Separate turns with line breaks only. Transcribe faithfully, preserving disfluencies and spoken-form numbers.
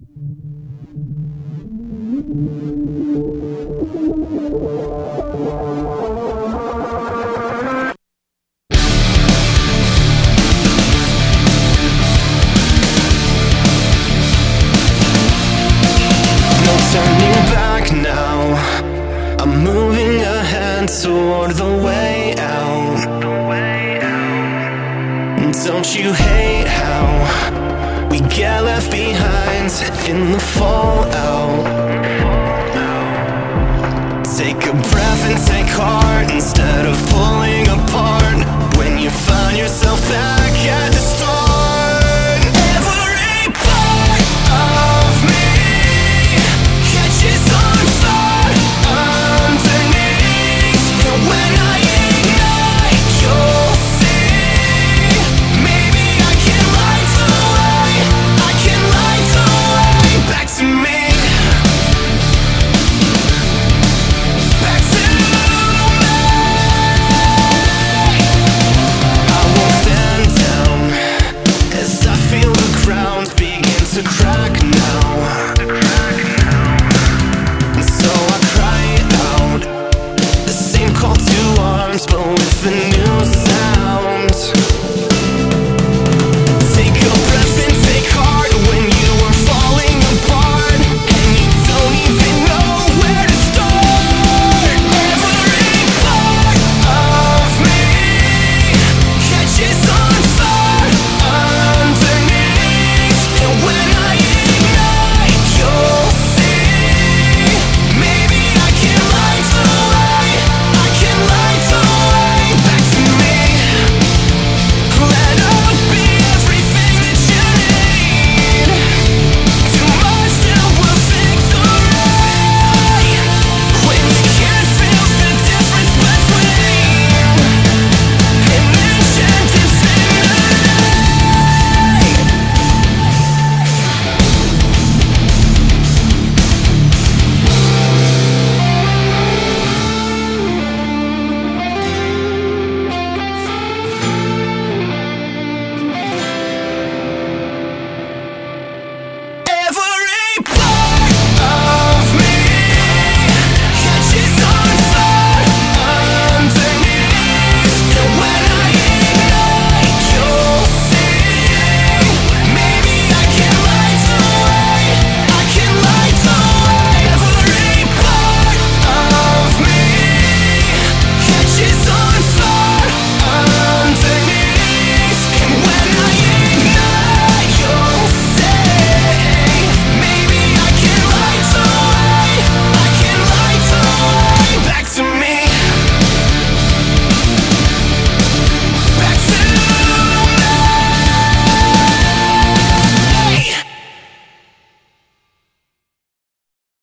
Turning back now, I'm moving ahead toward the way out. Don't you hate how we get left behind in the fallout? Take a breath and take heart instead of pulling apart when you find yourself back at the start. Every part of me catches on fire underneath, and when I ignite, you'll see. Maybe I can light the way, I can light the way back to me. Back to me. I won't stand down as I feel the ground begin to crack